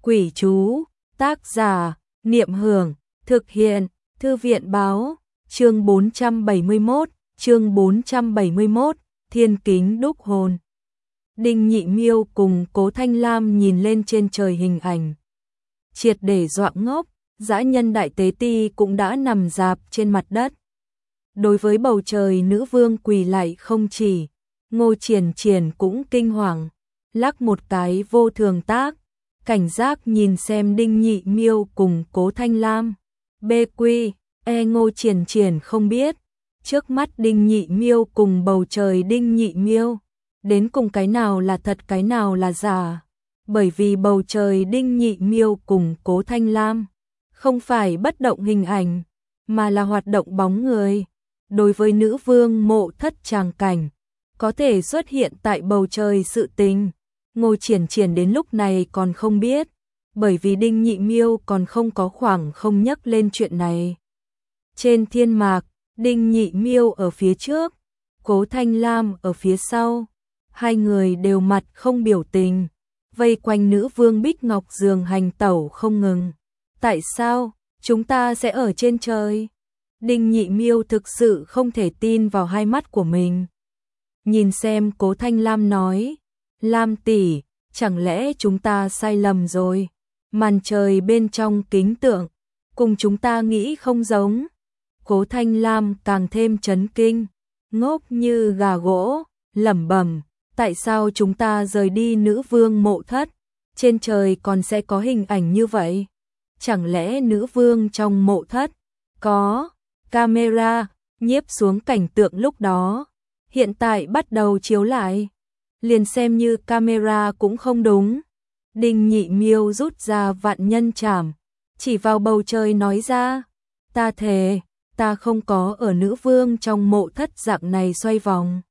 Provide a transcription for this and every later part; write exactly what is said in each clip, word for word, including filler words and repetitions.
Quỷ chú, tác giả, Niệm Hưởng, thực hiện, Thư viện báo, chương bốn trăm bảy mươi mốt, chương bốn trăm bảy mươi mốt, Thiên Kính Đúc Hồn. Đinh Nhị Miêu cùng Cố Thanh Lam nhìn lên trên trời hình ảnh. Triệt để dọa ngốc, dã nhân đại tế ti cũng đã nằm rạp trên mặt đất. Đối với bầu trời nữ vương quỳ lại không chỉ, Ngô Triển Triển cũng kinh hoàng, lắc một cái vô thường tác, cảnh giác nhìn xem Đinh Nhị Miêu cùng Cố Thanh Lam. Bê quy, e Ngô Triển Triển không biết, trước mắt Đinh Nhị Miêu cùng bầu trời Đinh Nhị Miêu, đến cùng cái nào là thật cái nào là giả. Bởi vì bầu trời Đinh Nhị Miêu cùng Cố Thanh Lam không phải bất động hình ảnh, mà là hoạt động bóng người. Đối với nữ vương mộ thất tràng cảnh, có thể xuất hiện tại bầu trời sự tình, Ngô Triển Triển đến lúc này còn không biết, bởi vì Đinh Nhị Miêu còn không có khoảng không nhắc lên chuyện này. Trên thiên mạc, Đinh Nhị Miêu ở phía trước, Cố Thanh Lam ở phía sau, hai người đều mặt không biểu tình, vây quanh nữ vương Bích Ngọc giường hành tẩu không ngừng. Tại sao chúng ta sẽ ở trên trời? Đinh Nhị Miêu thực sự không thể tin vào hai mắt của mình. Nhìn xem Cố Thanh Lam nói, Lam tỷ, chẳng lẽ chúng ta sai lầm rồi? Màn trời bên trong kính tượng, cùng chúng ta nghĩ không giống. Cố Thanh Lam càng thêm chấn kinh, ngốc như gà gỗ, lẩm bẩm, tại sao chúng ta rời đi nữ vương mộ thất, trên trời còn sẽ có hình ảnh như vậy? Chẳng lẽ nữ vương trong mộ thất có camera nhiếp xuống cảnh tượng lúc đó, hiện tại bắt đầu chiếu lại, liền xem như camera cũng không đúng. Đinh Nhị Miêu rút ra vạn nhân trảm, chỉ vào bầu trời nói ra, ta thề, ta không có ở nữ vương trong mộ thất dạng này xoay vòng.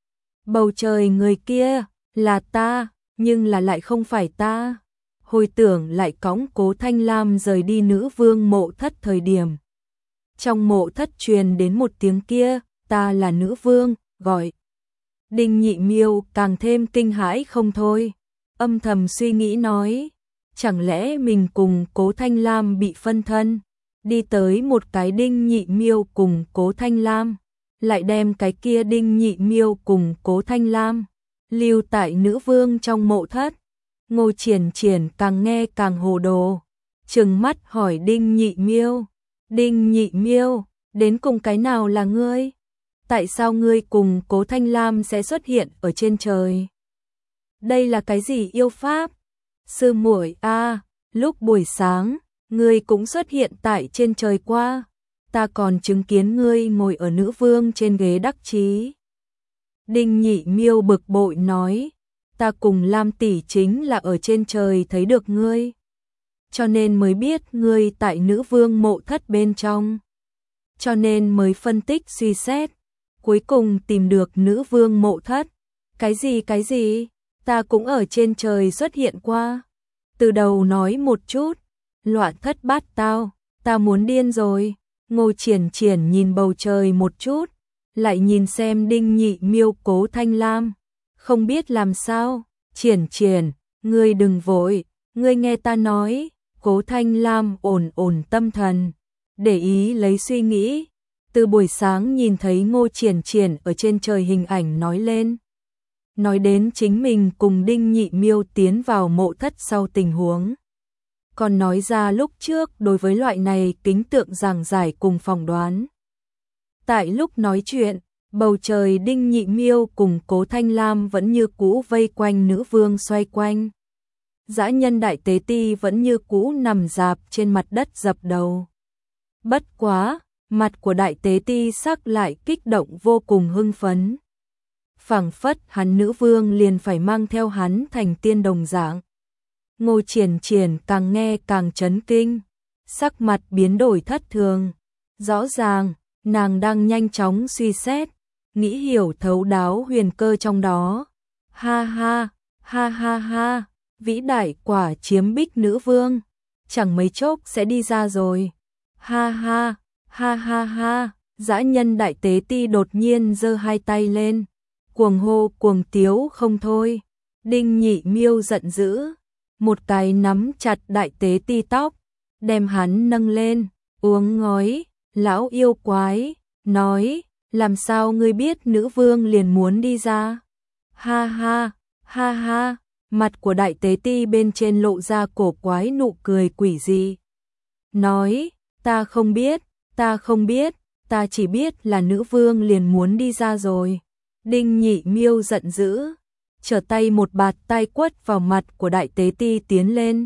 Bầu trời người kia là ta, nhưng là lại không phải ta. Hồi tưởng lại cõng Cố Thanh Lam rời đi nữ vương mộ thất thời điểm. Trong mộ thất truyền đến một tiếng kia, ta là nữ vương, gọi. Đinh Nhị Miêu càng thêm kinh hãi không thôi, âm thầm suy nghĩ nói, chẳng lẽ mình cùng Cố Thanh Lam bị phân thân, đi tới một cái Đinh Nhị Miêu cùng Cố Thanh Lam, lại đem cái kia Đinh Nhị Miêu cùng Cố Thanh Lam lưu tại nữ vương trong mộ thất. Ngô Triển Triển càng nghe càng hồ đồ, trừng mắt hỏi Đinh Nhị Miêu, Đinh Nhị Miêu, đến cùng cái nào là ngươi? Tại sao ngươi cùng Cố Thanh Lam sẽ xuất hiện ở trên trời? Đây là cái gì yêu pháp? Sư muội a, lúc buổi sáng, ngươi cũng xuất hiện tại trên trời qua, ta còn chứng kiến ngươi ngồi ở nữ vương trên ghế đắc chí. Đinh Nhị Miêu bực bội nói, ta cùng Lam tỷ chính là ở trên trời thấy được ngươi, cho nên mới biết ngươi tại nữ vương mộ thất bên trong, cho nên mới phân tích suy xét, cuối cùng tìm được nữ vương mộ thất. Cái gì cái gì? Ta cũng ở trên trời xuất hiện qua. Từ đầu nói một chút, loạn thất bát tao, ta muốn điên rồi. Ngô Triển Triển nhìn bầu trời một chút, lại nhìn xem Đinh Nhị Miêu Cố Thanh Lam, không biết làm sao. Triển Triển, ngươi đừng vội, ngươi nghe ta nói. Cố Thanh Lam ổn ổn tâm thần, để ý lấy suy nghĩ. Từ buổi sáng nhìn thấy Ngô Triển Triển ở trên trời hình ảnh nói lên, nói đến chính mình cùng Đinh Nhị Miêu tiến vào mộ thất sau tình huống, còn nói ra lúc trước đối với loại này kính tượng giảng giải cùng phỏng đoán. Tại lúc nói chuyện, bầu trời Đinh Nhị Miêu cùng Cố Thanh Lam vẫn như cũ vây quanh nữ vương xoay quanh. Dã nhân đại tế ti vẫn như cũ nằm rạp trên mặt đất dập đầu. Bất quá, mặt của đại tế ti sắc lại kích động vô cùng hưng phấn. Phảng phất hắn nữ vương liền phải mang theo hắn thành tiên đồng dạng. Ngô Triển Triển càng nghe càng chấn kinh, sắc mặt biến đổi thất thường. Rõ ràng, nàng đang nhanh chóng suy xét, nghĩ hiểu thấu đáo huyền cơ trong đó. Ha ha, ha ha ha, vĩ đại quả chiếm bích nữ vương, chẳng mấy chốc sẽ đi ra rồi. Ha ha, ha ha ha, dã nhân đại tế ti đột nhiên giơ hai tay lên, cuồng hô cuồng tiếu không thôi. Đinh Nhị Miêu giận dữ, một cái nắm chặt đại tế ti tóc, đem hắn nâng lên, uống ngói, lão yêu quái, nói, làm sao ngươi biết nữ vương liền muốn đi ra? Ha ha, ha ha, mặt của đại tế ti bên trên lộ ra cổ quái nụ cười quỷ dị. Nói, ta không biết, ta không biết, ta chỉ biết là nữ vương liền muốn đi ra rồi. Đinh Nhị Miêu giận dữ, trở tay một bạt tay quất vào mặt của đại tế ti tiến lên.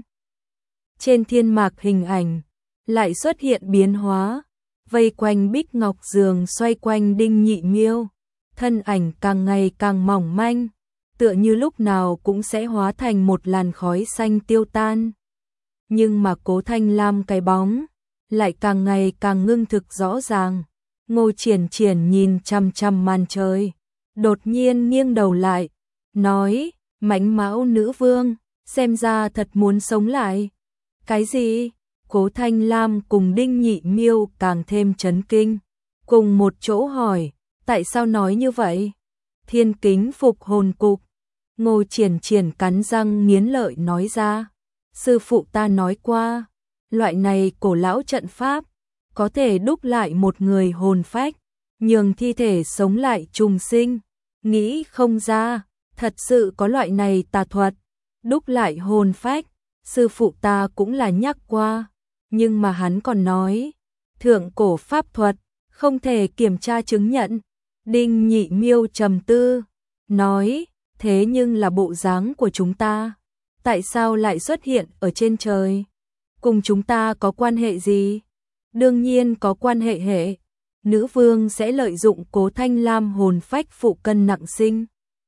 Trên thiên mạc hình ảnh, lại xuất hiện biến hóa, vây quanh bích ngọc giường xoay quanh Đinh Nhị Miêu, thân ảnh càng ngày càng mỏng manh, tựa như lúc nào cũng sẽ hóa thành một làn khói xanh tiêu tan. Nhưng mà Cố Thanh Lam cái bóng, lại càng ngày càng ngưng thực rõ ràng. Ngô Triển Triển nhìn chằm chằm màn trời, đột nhiên nghiêng đầu lại, nói, mãnh mão nữ vương, xem ra thật muốn sống lại. Cái gì? Cố Thanh Lam cùng Đinh Nhị Miêu càng thêm chấn kinh, cùng một chỗ hỏi, tại sao nói như vậy? Thiên Kính phục hồn cục. Ngô Triển Triển cắn răng nghiến lợi nói ra, sư phụ ta nói qua, loại này cổ lão trận pháp, có thể đúc lại một người hồn phách, nhường thi thể sống lại trùng sinh. Nghĩ không ra, thật sự có loại này tà thuật, đúc lại hồn phách, sư phụ ta cũng là nhắc qua, nhưng mà hắn còn nói, thượng cổ pháp thuật, không thể kiểm tra chứng nhận. Đinh Nhị Miêu trầm tư, nói, thế nhưng là bộ dáng của chúng ta, tại sao lại xuất hiện ở trên trời? Cùng chúng ta có quan hệ gì? Đương nhiên có quan hệ hệ. Nữ vương sẽ lợi dụng Cố Thanh Lam hồn phách phụ cân nặng sinh.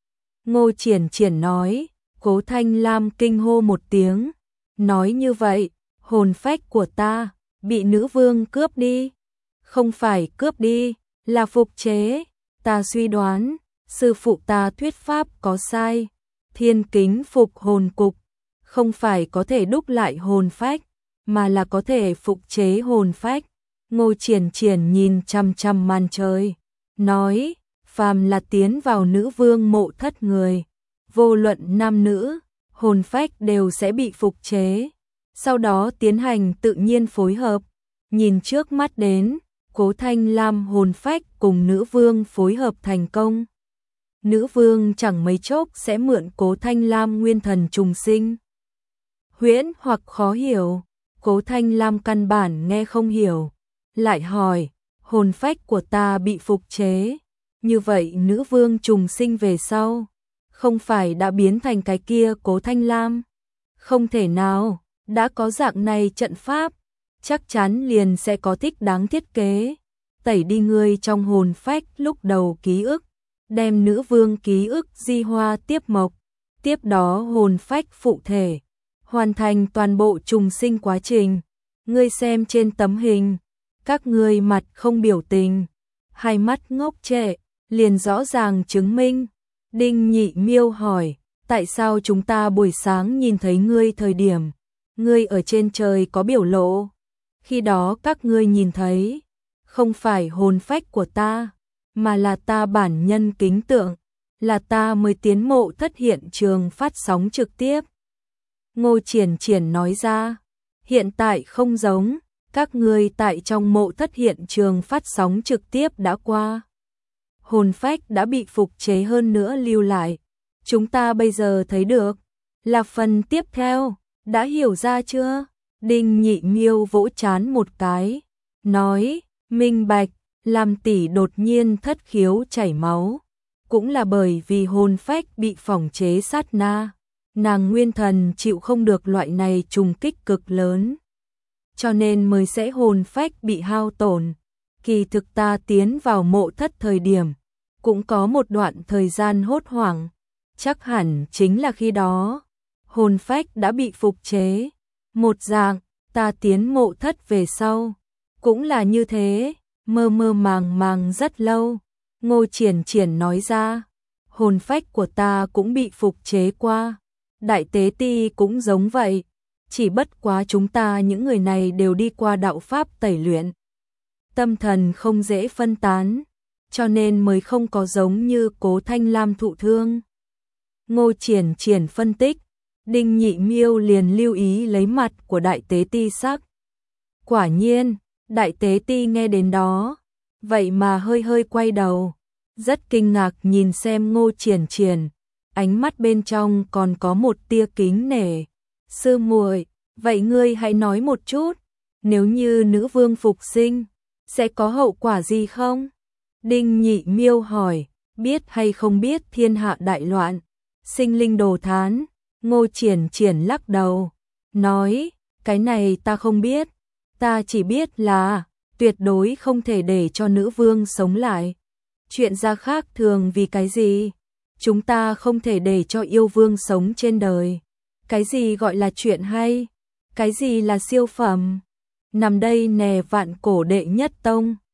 Ngô Triển Triển nói, Cố Thanh Lam kinh hô một tiếng, nói như vậy, hồn phách của ta, bị nữ vương cướp đi. Không phải cướp đi, là phục chế, ta suy đoán, sư phụ ta thuyết pháp có sai, Thiên Kính phục hồn cục, không phải có thể đúc lại hồn phách, mà là có thể phục chế hồn phách. Ngô Triển Triển nhìn chằm chằm màn trời, nói, phàm là tiến vào nữ vương mộ thất người, vô luận nam nữ, hồn phách đều sẽ bị phục chế, sau đó tiến hành tự nhiên phối hợp. Nhìn trước mắt đến, Cố Thanh Lam hồn phách cùng nữ vương phối hợp thành công. Nữ vương chẳng mấy chốc sẽ mượn Cố Thanh Lam nguyên thần trùng sinh. Huyễn hoặc khó hiểu, Cố Thanh Lam căn bản nghe không hiểu, lại hỏi, hồn phách của ta bị phục chế, như vậy nữ vương trùng sinh về sau, không phải đã biến thành cái kia Cố Thanh Lam? Không thể nào, đã có dạng này trận pháp, chắc chắn liền sẽ có thích đáng thiết kế, tẩy đi ngươi trong hồn phách lúc đầu ký ức, đem nữ vương ký ức di hoa tiếp mộc, tiếp đó hồn phách phụ thể, hoàn thành toàn bộ trùng sinh quá trình. Ngươi xem trên tấm hình, các ngươi mặt không biểu tình, hai mắt ngốc trệ, liền rõ ràng chứng minh. Đinh Nhị Miêu hỏi, tại sao chúng ta buổi sáng nhìn thấy ngươi thời điểm, ngươi ở trên trời có biểu lộ? Khi đó các ngươi nhìn thấy, không phải hồn phách của ta, mà là ta bản nhân kính tượng, là ta mới tiến mộ thất hiện trường phát sóng trực tiếp. Ngô Triển Triển nói ra, hiện tại không giống, các ngươi tại trong mộ thất hiện trường phát sóng trực tiếp đã qua. Hồn phách đã bị phục chế hơn nữa lưu lại, chúng ta bây giờ thấy được, là phần tiếp theo, đã hiểu ra chưa? Đinh Nhị Miêu vỗ trán một cái, nói, minh bạch. Lam tỷ đột nhiên thất khiếu chảy máu, cũng là bởi vì hồn phách bị phỏng chế sát na, nàng nguyên thần chịu không được loại này trùng kích cực lớn, cho nên mới sẽ hồn phách bị hao tổn. Kỳ thực ta tiến vào mộ thất thời điểm, cũng có một đoạn thời gian hốt hoảng, chắc hẳn chính là khi đó, hồn phách đã bị phục chế. Một dạng, ta tiến mộ thất về sau, cũng là như thế. Mơ mơ màng màng rất lâu, Ngô Triển Triển nói ra, hồn phách của ta cũng bị phục chế qua, đại tế ti cũng giống vậy, chỉ bất quá chúng ta những người này đều đi qua đạo pháp tẩy luyện. Tâm thần không dễ phân tán, cho nên mới không có giống như Cố Thanh Lam thụ thương. Ngô Triển Triển phân tích, Đinh Nhị Miêu liền lưu ý lấy mặt của Đại Tế Ti sắc. Quả nhiên, Đại Tế Ti nghe đến đó, vậy mà hơi hơi quay đầu, rất kinh ngạc nhìn xem Ngô Triển Triển, ánh mắt bên trong còn có một tia kính nể. Sư muội, vậy ngươi hãy nói một chút, nếu như nữ vương phục sinh, sẽ có hậu quả gì không? Đinh Nhị Miêu hỏi, biết hay không biết thiên hạ đại loạn, sinh linh đồ thán. Ngô Triển Triển lắc đầu, nói, cái này ta không biết, ta chỉ biết là tuyệt đối không thể để cho nữ vương sống lại. Chuyện ra khác thường vì cái gì? Chúng ta không thể để cho yêu vương sống trên đời. Cái gì gọi là chuyện hay? Cái gì là siêu phẩm? Nằm đây nè vạn cổ đệ nhất tông.